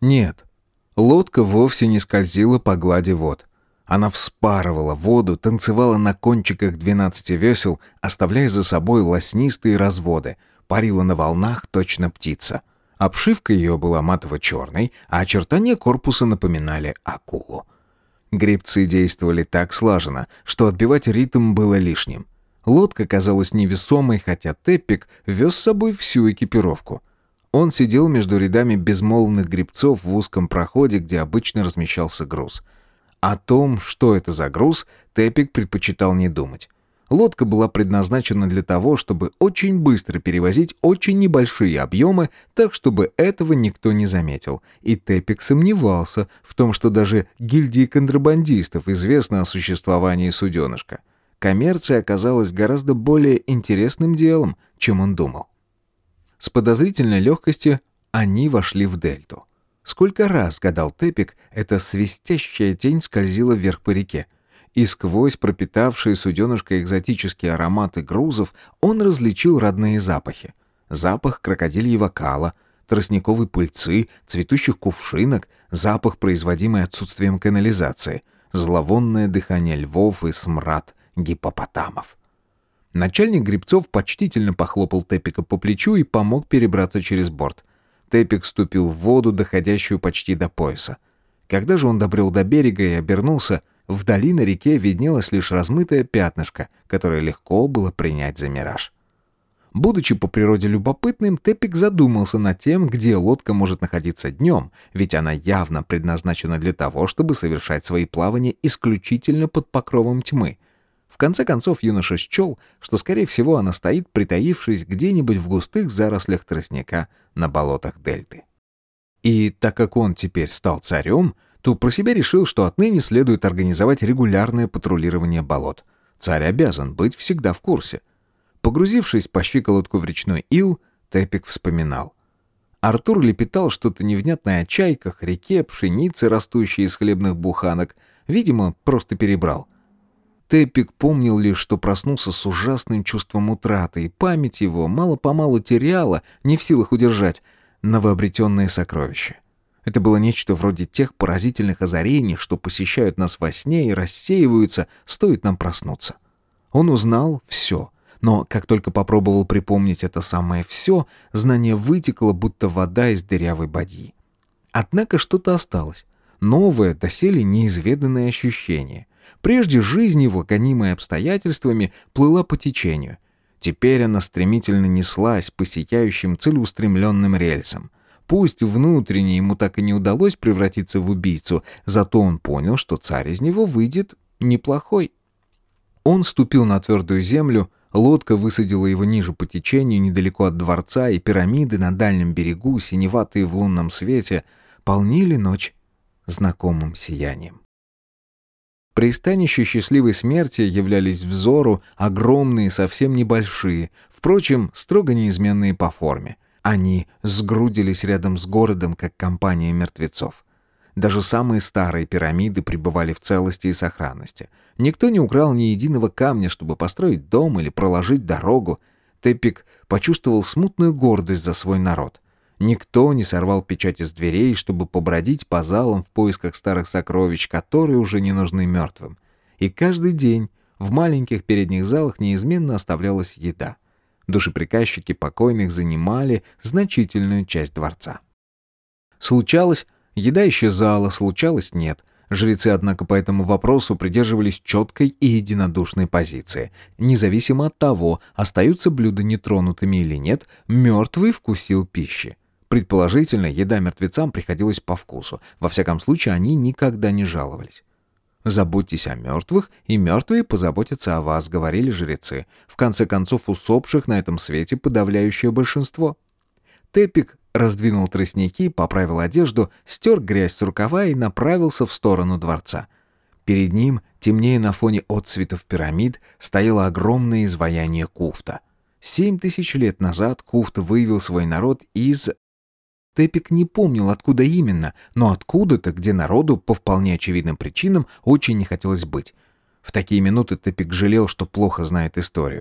Нет, лодка вовсе не скользила по глади вод. Она вспарывала воду, танцевала на кончиках 12 весел, оставляя за собой лоснистые разводы, парила на волнах точно птица. Обшивка ее была матово-черной, а очертания корпуса напоминали акулу. Гребцы действовали так слаженно, что отбивать ритм было лишним. Лодка казалась невесомой, хотя Теппик вез с собой всю экипировку. Он сидел между рядами безмолвных гребцов в узком проходе, где обычно размещался груз. О том, что это за груз, Теппик предпочитал не думать. Лодка была предназначена для того, чтобы очень быстро перевозить очень небольшие объемы, так чтобы этого никто не заметил. И Теппик сомневался в том, что даже гильдии контрабандистов известно о существовании суденышка. Коммерция оказалась гораздо более интересным делом, чем он думал. С подозрительной легкостью они вошли в дельту. Сколько раз, гадал Теппик, эта свистящая тень скользила вверх по реке. И сквозь пропитавшие суденышко экзотические ароматы грузов он различил родные запахи. Запах крокодильего кала, тростниковой пыльцы, цветущих кувшинок, запах, производимый отсутствием канализации, зловонное дыхание львов и смрад гиппопотамов. Начальник гребцов почтительно похлопал Теппика по плечу и помог перебраться через борт. Теппик вступил в воду, доходящую почти до пояса. Когда же он добрел до берега и обернулся, вдали на реке виднелось лишь размытое пятнышко, которое легко было принять за мираж. Будучи по природе любопытным, Теппик задумался над тем, где лодка может находиться днем, ведь она явно предназначена для того, чтобы совершать свои плавания исключительно под покровом тьмы. В конце концов юноша счел, что, скорее всего, она стоит, притаившись где-нибудь в густых зарослях тростника на болотах дельты. И так как он теперь стал царем, то про себя решил, что отныне следует организовать регулярное патрулирование болот. Царь обязан быть всегда в курсе. Погрузившись по щиколотку в речной ил, Теппик вспоминал. Артур лепетал что-то невнятное о чайках, реке, пшенице, растущей из хлебных буханок. Видимо, просто перебрал. Теппик помнил лишь, что проснулся с ужасным чувством утраты, и память его мало-помалу теряла, не в силах удержать, новообретенные сокровища. Это было нечто вроде тех поразительных озарений, что посещают нас во сне и рассеиваются, стоит нам проснуться. Он узнал все, но как только попробовал припомнить это самое все, знание вытекло, будто вода из дырявой бадьи. Однако что-то осталось, новое, доселе неизведанное ощущение. Прежде жизнь его, гонимая обстоятельствами, плыла по течению. Теперь она стремительно неслась по сияющим целеустремленным рельсам. Пусть внутренне ему так и не удалось превратиться в убийцу, зато он понял, что царь из него выйдет неплохой. Он ступил на твердую землю, лодка высадила его ниже по течению, недалеко от дворца, и пирамиды на дальнем берегу, синеватые в лунном свете, полнили ночь знакомым сиянием. Пристанища счастливой смерти являлись взору огромные, совсем небольшие, впрочем, строго неизменные по форме. Они сгрудились рядом с городом, как компания мертвецов. Даже самые старые пирамиды пребывали в целости и сохранности. Никто не украл ни единого камня, чтобы построить дом или проложить дорогу. Теппик почувствовал смутную гордость за свой народ. Никто не сорвал печати с дверей, чтобы побродить по залам в поисках старых сокровищ, которые уже не нужны мертвым. И каждый день в маленьких передних залах неизменно оставлялась еда. Душеприказчики покойных занимали значительную часть дворца. Случалось, еда исчезала, случалось, нет. Жрецы, однако, по этому вопросу придерживались четкой и единодушной позиции. Независимо от того, остаются блюда нетронутыми или нет, мертвый вкусил пищи. Предположительно, еда мертвецам приходилась по вкусу. Во всяком случае, они никогда не жаловались. «Заботьтесь о мертвых, и мертвые позаботятся о вас», — говорили жрецы. В конце концов, усопших на этом свете подавляющее большинство. Теппик раздвинул тростники, поправил одежду, стер грязь с рукава и направился в сторону дворца. Перед ним, темнее на фоне отцветов пирамид, стояло огромное изваяние Куфта. 7000 лет назад Куфт вывел свой народ из... Теппик не помнил, откуда именно, но откуда-то, где народу, по вполне очевидным причинам, очень не хотелось быть. В такие минуты Теппик жалел, что плохо знает историю.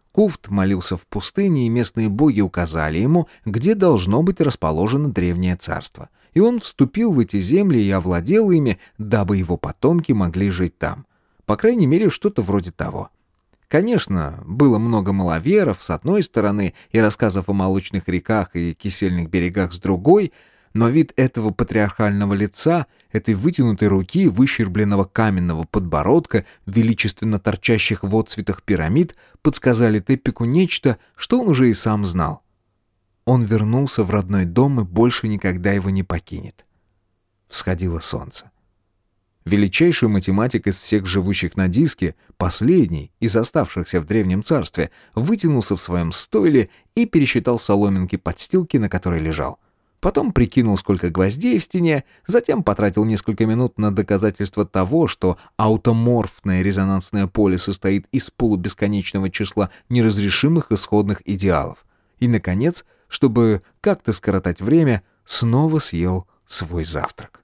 Куфт молился в пустыне, и местные боги указали ему, где должно быть расположено древнее царство. И он вступил в эти земли и овладел ими, дабы его потомки могли жить там. По крайней мере, что-то вроде того. Конечно, было много маловеров с одной стороны и рассказов о молочных реках и кисельных берегах с другой, но вид этого патриархального лица, этой вытянутой руки, выщербленного каменного подбородка, величественно торчащих в отцветах пирамид, подсказали Теппику нечто, что он уже и сам знал. Он вернулся в родной дом и больше никогда его не покинет. Всходило солнце. Величайший математик из всех живущих на диске, последний из оставшихся в Древнем Царстве, вытянулся в своем стойле и пересчитал соломинки подстилки, на которой лежал. Потом прикинул, сколько гвоздей в стене, затем потратил несколько минут на доказательство того, что аутоморфное резонансное поле состоит из полубесконечного числа неразрешимых исходных идеалов. И, наконец, чтобы как-то скоротать время, снова съел свой завтрак.